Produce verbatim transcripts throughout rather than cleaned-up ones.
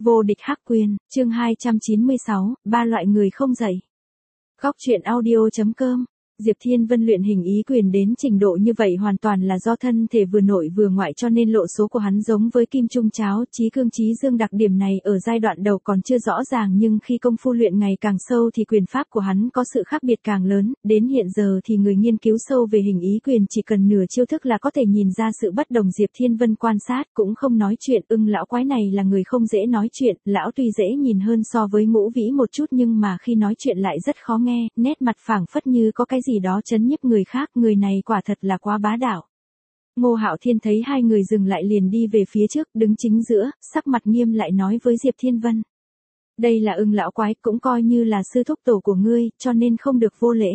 Vô địch hắc quyền, chương hai trăm chín mươi sáu, ba loại người không dậy. Góc truyện audio chấm com. Diệp Thiên Vân luyện hình ý quyền đến trình độ như vậy hoàn toàn là do thân thể vừa nội vừa ngoại, cho nên lộ số của hắn giống với kim trung cháo, trí cương trí dương. Đặc điểm này ở giai đoạn đầu còn chưa rõ ràng, nhưng khi công phu luyện ngày càng sâu thì quyền pháp của hắn có sự khác biệt càng lớn. Đến hiện giờ thì người nghiên cứu sâu về hình ý quyền chỉ cần nửa chiêu thức là có thể nhìn ra sự bất đồng. Diệp Thiên Vân quan sát cũng không nói chuyện. Ưng lão quái này là người không dễ nói chuyện, lão tuy dễ nhìn hơn so với Ngũ Vĩ một chút nhưng mà khi nói chuyện lại rất khó nghe, nét mặt phảng phất như có cái gì đó chấn nhiếp người khác. Người này quả thật là quá bá đạo. Ngô Hạo Thiên thấy hai người dừng lại liền đi về phía trước, đứng chính giữa, sắc mặt nghiêm lại nói với Diệp Thiên Vân: đây là Ưng lão quái, cũng coi như là sư thúc tổ của ngươi, cho nên không được vô lễ.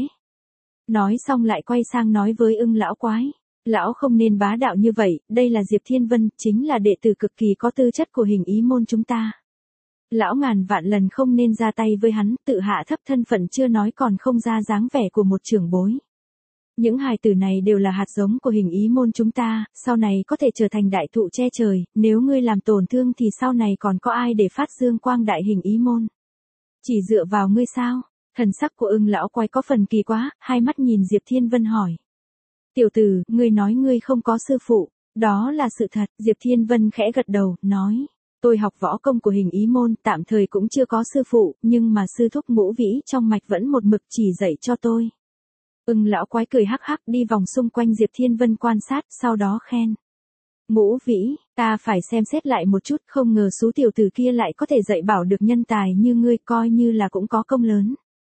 Nói xong lại quay sang nói với Ưng lão quái: lão không nên bá đạo như vậy, đây là Diệp Thiên Vân, chính là đệ tử cực kỳ có tư chất của hình ý môn chúng ta. Lão ngàn vạn lần không nên ra tay với hắn, tự hạ thấp thân phận chưa nói còn không ra dáng vẻ của một trưởng bối. Những hài tử này đều là hạt giống của hình ý môn chúng ta, sau này có thể trở thành đại thụ che trời, nếu ngươi làm tổn thương thì sau này còn có ai để phát dương quang đại hình ý môn. Chỉ dựa vào ngươi sao? Thần sắc của Ưng lão quái có phần kỳ quá, hai mắt nhìn Diệp Thiên Vân hỏi: tiểu tử, ngươi nói ngươi không có sư phụ, đó là sự thật. Diệp Thiên Vân khẽ gật đầu, nói: tôi học võ công của hình ý môn, tạm thời cũng chưa có sư phụ, nhưng mà sư thúc Ngũ Vĩ trong mạch vẫn một mực chỉ dạy cho tôi. Ưng lão quái cười hắc hắc đi vòng xung quanh Diệp Thiên Vân quan sát, sau đó khen: Ngũ Vĩ, ta phải xem xét lại một chút, không ngờ số tiểu tử kia lại có thể dạy bảo được nhân tài như ngươi, coi như là cũng có công lớn.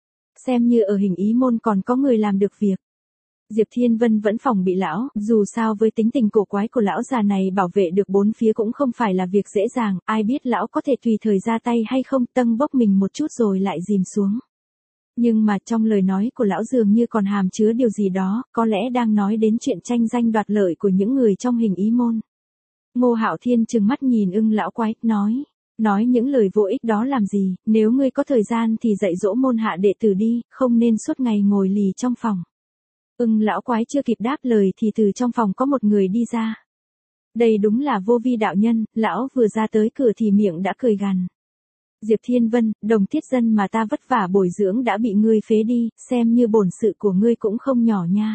Xem như ở hình ý môn còn có người làm được việc. Diệp Thiên Vân vẫn phòng bị lão, dù sao với tính tình cổ quái của lão già này bảo vệ được bốn phía cũng không phải là việc dễ dàng, ai biết lão có thể tùy thời ra tay hay không, tâng bốc mình một chút rồi lại dìm xuống. Nhưng mà trong lời nói của lão dường như còn hàm chứa điều gì đó, có lẽ đang nói đến chuyện tranh danh đoạt lợi của những người trong hình ý môn. Ngô Hạo Thiên trừng mắt nhìn Ưng lão quái, nói: nói những lời vô ích đó làm gì, nếu ngươi có thời gian thì dạy dỗ môn hạ đệ tử đi, không nên suốt ngày ngồi lì trong phòng. Ưng lão quái chưa kịp đáp lời thì từ trong phòng có một người đi ra. Đây đúng là Vô Vi đạo nhân, lão vừa ra tới cửa thì miệng đã cười gằn: Diệp Thiên Vân, đồng thiết dân mà ta vất vả bồi dưỡng đã bị ngươi phế đi, xem như bổn sự của ngươi cũng không nhỏ nha.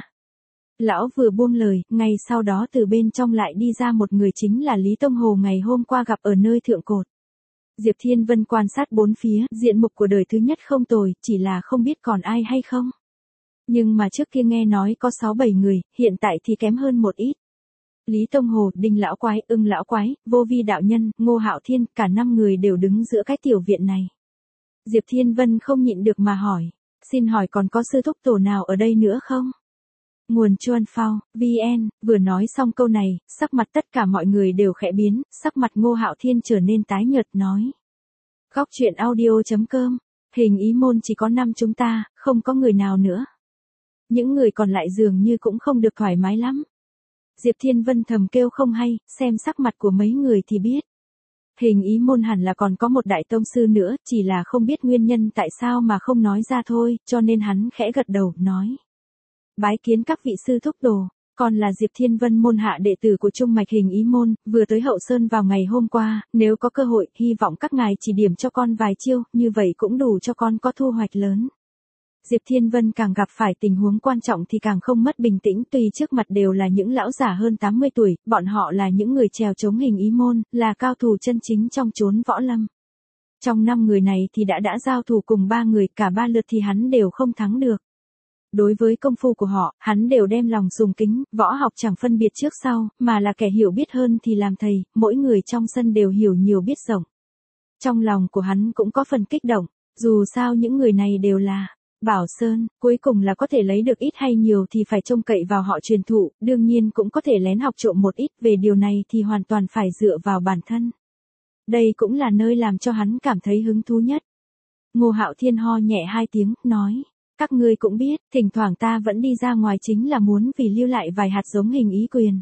Lão vừa buông lời, ngay sau đó từ bên trong lại đi ra một người, chính là Lý Tông Hồ ngày hôm qua gặp ở nơi thượng cột. Diệp Thiên Vân quan sát bốn phía, diện mục của đời thứ nhất không tồi, chỉ là không biết còn ai hay không. Nhưng mà trước kia nghe nói có sáu bảy người, hiện tại thì kém hơn một ít. Lý Tông Hồ, Đinh lão quái, Ưng lão quái, Vô Vi đạo nhân, Ngô Hạo Thiên, cả năm người đều đứng giữa cái tiểu viện này. Diệp Thiên Vân không nhịn được mà hỏi: xin hỏi còn có sư thúc tổ nào ở đây nữa không? Nguồn Chuan Phao, vn, vừa nói xong câu này, sắc mặt tất cả mọi người đều khẽ biến, sắc mặt Ngô Hạo Thiên trở nên tái nhợt, nói: Góc truyện audio chấm com, hình ý môn chỉ có năm chúng ta, không có người nào nữa. Những người còn lại dường như cũng không được thoải mái lắm. Diệp Thiên Vân thầm kêu không hay, xem sắc mặt của mấy người thì biết. Hình ý môn hẳn là còn có một đại tông sư nữa, chỉ là không biết nguyên nhân tại sao mà không nói ra thôi, cho nên hắn khẽ gật đầu, nói: bái kiến các vị sư thúc tổ, còn là Diệp Thiên Vân, môn hạ đệ tử của Trung Mạch hình ý môn, vừa tới Hậu Sơn vào ngày hôm qua, nếu có cơ hội, hy vọng các ngài chỉ điểm cho con vài chiêu, như vậy cũng đủ cho con có thu hoạch lớn. Diệp Thiên Vân càng gặp phải tình huống quan trọng thì càng không mất bình tĩnh, tuy trước mặt đều là những lão già hơn tám mươi tuổi, bọn họ là những người trèo chống hình ý môn, là cao thủ chân chính trong chốn võ lâm. Trong năm người này thì đã đã giao thủ cùng ba người, cả ba lượt thì hắn đều không thắng được. Đối với công phu của họ, hắn đều đem lòng sùng kính, võ học chẳng phân biệt trước sau, mà là kẻ hiểu biết hơn thì làm thầy, mỗi người trong sân đều hiểu nhiều biết rộng. Trong lòng của hắn cũng có phần kích động, dù sao những người này đều là Bảo Sơn, cuối cùng là có thể lấy được ít hay nhiều thì phải trông cậy vào họ truyền thụ, đương nhiên cũng có thể lén học trộm một ít, về điều này thì hoàn toàn phải dựa vào bản thân. Đây cũng là nơi làm cho hắn cảm thấy hứng thú nhất. Ngô Hạo Thiên ho nhẹ hai tiếng, nói: các ngươi cũng biết, thỉnh thoảng ta vẫn đi ra ngoài chính là muốn vì lưu lại vài hạt giống hình ý quyền.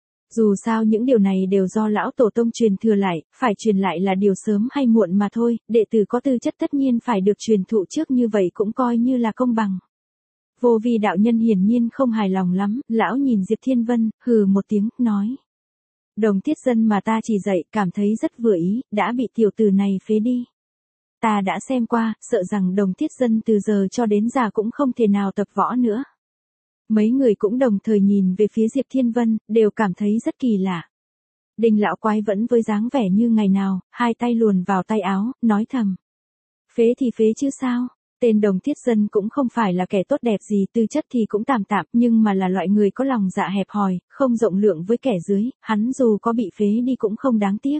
Dù sao những điều này đều do lão tổ tông truyền thừa lại, phải truyền lại là điều sớm hay muộn mà thôi, đệ tử có tư chất tất nhiên phải được truyền thụ trước, như vậy cũng coi như là công bằng. Vô Vi đạo nhân hiển nhiên không hài lòng lắm, lão nhìn Diệp Thiên Vân, hừ một tiếng, nói: Đồng Thiết Dân mà ta chỉ dạy cảm thấy rất vừa ý, đã bị tiểu tử này phế đi. Ta đã xem qua, sợ rằng Đồng Thiết Dân từ giờ cho đến già cũng không thể nào tập võ nữa. Mấy người cũng đồng thời nhìn về phía Diệp Thiên Vân, đều cảm thấy rất kỳ lạ. Đinh lão quái vẫn với dáng vẻ như ngày nào, hai tay luồn vào tay áo, nói thầm. Phế thì phế chứ sao, tên Đồng Thiết Dân cũng không phải là kẻ tốt đẹp gì, tư chất thì cũng tạm tạm, nhưng mà là loại người có lòng dạ hẹp hòi, không rộng lượng với kẻ dưới, hắn dù có bị phế đi cũng không đáng tiếc.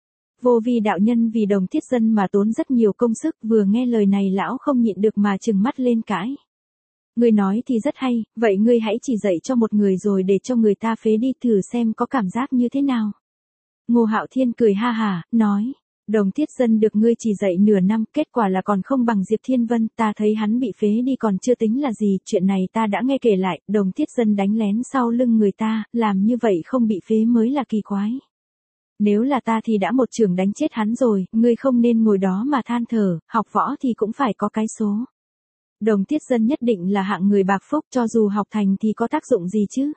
Vô Vi đạo nhân vì Đồng Thiết Dân mà tốn rất nhiều công sức, vừa nghe lời này lão không nhịn được mà trừng mắt lên cãi. Ngươi nói thì rất hay, vậy ngươi hãy chỉ dạy cho một người rồi để cho người ta phế đi thử xem có cảm giác như thế nào. Ngô Hạo Thiên cười ha hả, nói, Đồng Thiết Dân được ngươi chỉ dạy nửa năm, kết quả là còn không bằng Diệp Thiên Vân, ta thấy hắn bị phế đi còn chưa tính là gì, chuyện này ta đã nghe kể lại, Đồng Thiết Dân đánh lén sau lưng người ta, làm như vậy không bị phế mới là kỳ quái. Nếu là ta thì đã một chưởng đánh chết hắn rồi, ngươi không nên ngồi đó mà than thở, học võ thì cũng phải có cái số. Đồng Thiết Dân nhất định là hạng người bạc phúc, cho dù học thành thì có tác dụng gì chứ.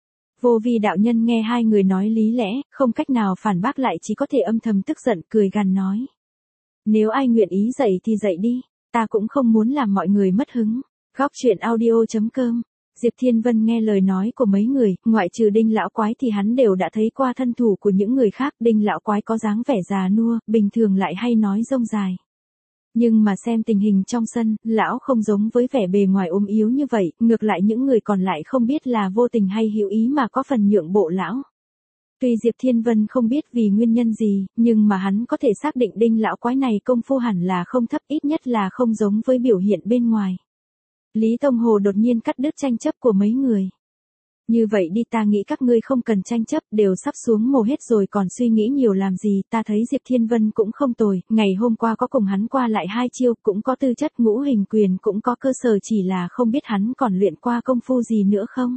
Vô Vi đạo nhân nghe hai người nói lý lẽ, không cách nào phản bác lại, chỉ có thể âm thầm tức giận cười gằn nói. Nếu ai nguyện ý dạy thì dạy đi, ta cũng không muốn làm mọi người mất hứng. Góc truyện audio chấm com. Diệp Thiên Vân nghe lời nói của mấy người, ngoại trừ Đinh lão quái thì hắn đều đã thấy qua thân thủ của những người khác. Đinh lão quái có dáng vẻ già nua, bình thường lại hay nói rông dài. Nhưng mà xem tình hình trong sân, lão không giống với vẻ bề ngoài ốm yếu như vậy, ngược lại những người còn lại không biết là vô tình hay hữu ý mà có phần nhượng bộ lão. Tuy Diệp Thiên Vân không biết vì nguyên nhân gì, nhưng mà hắn có thể xác định Đinh lão quái này công phu hẳn là không thấp, ít nhất là không giống với biểu hiện bên ngoài. Lý Tông Hồ đột nhiên cắt đứt tranh chấp của mấy người. Như vậy đi, ta nghĩ các ngươi không cần tranh chấp, đều sắp xuống mồ hết rồi còn suy nghĩ nhiều làm gì, ta thấy Diệp Thiên Vân cũng không tồi, ngày hôm qua có cùng hắn qua lại hai chiêu, cũng có tư chất ngũ hình quyền, cũng có cơ sở, chỉ là không biết hắn còn luyện qua công phu gì nữa không.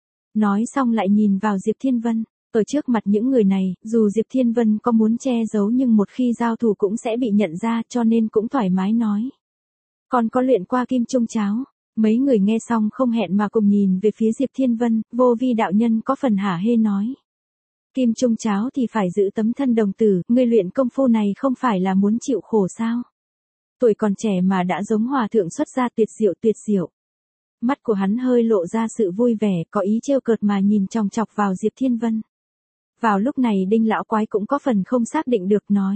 Nói xong lại nhìn vào Diệp Thiên Vân, ở trước mặt những người này, dù Diệp Thiên Vân có muốn che giấu nhưng một khi giao thủ cũng sẽ bị nhận ra, cho nên cũng thoải mái nói. Còn có luyện qua kim trung cháo. Mấy người nghe xong không hẹn mà cùng nhìn về phía Diệp Thiên Vân, Vô Vi đạo nhân có phần hả hê nói. Kim trung cháo thì phải giữ tấm thân đồng tử, ngươi luyện công phu này không phải là muốn chịu khổ sao? Tuổi còn trẻ mà đã giống hòa thượng xuất gia, tuyệt diệu tuyệt diệu. Mắt của hắn hơi lộ ra sự vui vẻ, có ý trêu cợt mà nhìn chòng chọc vào Diệp Thiên Vân. Vào lúc này Đinh lão quái cũng có phần không xác định được nói.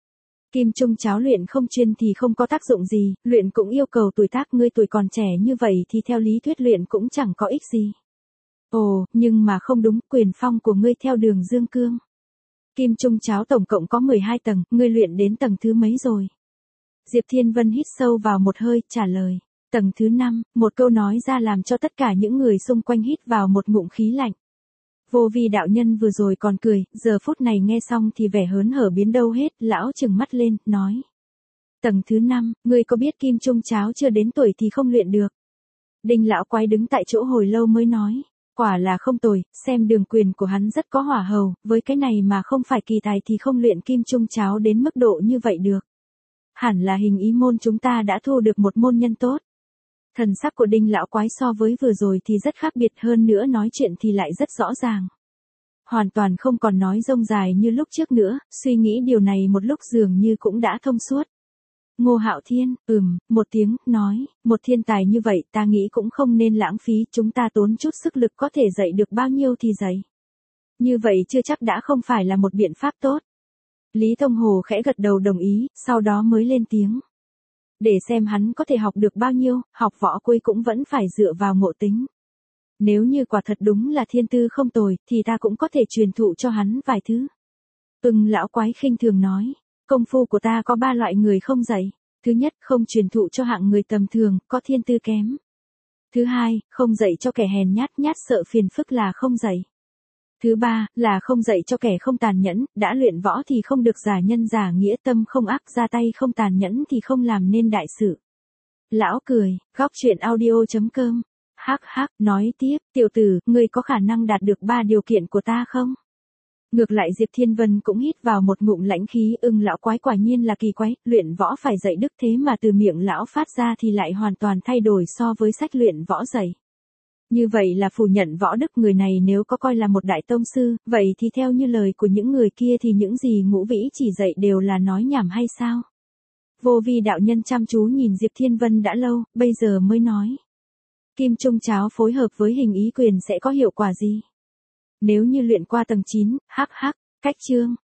Kim trung cháo luyện không chuyên thì không có tác dụng gì, luyện cũng yêu cầu tuổi tác, ngươi tuổi còn trẻ như vậy thì theo lý thuyết luyện cũng chẳng có ích gì. Ồ, nhưng mà không đúng, quyền phong của ngươi theo đường dương cương. Kim trung cháo tổng cộng có mười hai tầng, ngươi luyện đến tầng thứ mấy rồi? Diệp Thiên Vân hít sâu vào một hơi, trả lời. Tầng thứ năm, một câu nói ra làm cho tất cả những người xung quanh hít vào một ngụm khí lạnh. Vô Vi đạo nhân vừa rồi còn cười, giờ phút này nghe xong thì vẻ hớn hở biến đâu hết, lão trừng mắt lên, nói. Tầng thứ năm, ngươi có biết kim trung cháo chưa đến tuổi thì không luyện được. Đinh lão quái đứng tại chỗ hồi lâu mới nói, quả là không tồi, xem đường quyền của hắn rất có hỏa hầu, với cái này mà không phải kỳ tài thì không luyện kim trung cháo đến mức độ như vậy được. Hẳn là hình ý môn chúng ta đã thu được một môn nhân tốt. Thần sắc của Đinh lão quái so với vừa rồi thì rất khác biệt, hơn nữa nói chuyện thì lại rất rõ ràng. Hoàn toàn không còn nói rông dài như lúc trước nữa, suy nghĩ điều này một lúc dường như cũng đã thông suốt. Ngô Hạo Thiên, ừm, một tiếng, nói, một thiên tài như vậy ta nghĩ cũng không nên lãng phí, chúng ta tốn chút sức lực có thể dạy được bao nhiêu thì dạy. Như vậy chưa chắc đã không phải là một biện pháp tốt. Lý Tông Hồ khẽ gật đầu đồng ý, sau đó mới lên tiếng. Để xem hắn có thể học được bao nhiêu, học võ cuối cũng vẫn phải dựa vào ngộ tính. Nếu như quả thật đúng là thiên tư không tồi, thì ta cũng có thể truyền thụ cho hắn vài thứ. Ưng lão quái khinh thường nói, công phu của ta có ba loại người không dạy. Thứ nhất, không truyền thụ cho hạng người tầm thường, có thiên tư kém. Thứ hai, không dạy cho kẻ hèn nhát nhát sợ phiền phức là không dạy. Thứ ba, là không dạy cho kẻ không tàn nhẫn, đã luyện võ thì không được giả nhân giả nghĩa, tâm không ác, ra tay không tàn nhẫn thì không làm nên đại sự. Lão cười, góc truyện audio chấm com. Hắc hắc, nói tiếp, tiểu tử, ngươi có khả năng đạt được ba điều kiện của ta không? Ngược lại Diệp Thiên Vân cũng hít vào một ngụm lãnh khí, Ưng lão quái quả nhiên là kỳ quái, luyện võ phải dạy đức thế mà từ miệng lão phát ra thì lại hoàn toàn thay đổi so với sách luyện võ dạy. Như vậy là phủ nhận võ đức người này nếu có coi là một đại tông sư, vậy thì theo như lời của những người kia thì những gì Ngũ Vĩ chỉ dạy đều là nói nhảm hay sao? Vô Vi đạo nhân chăm chú nhìn Diệp Thiên Vân đã lâu, bây giờ mới nói. Kim Trung Cháo phối hợp với hình ý quyền sẽ có hiệu quả gì? Nếu như luyện qua tầng chín, hắc hắc, cách chương.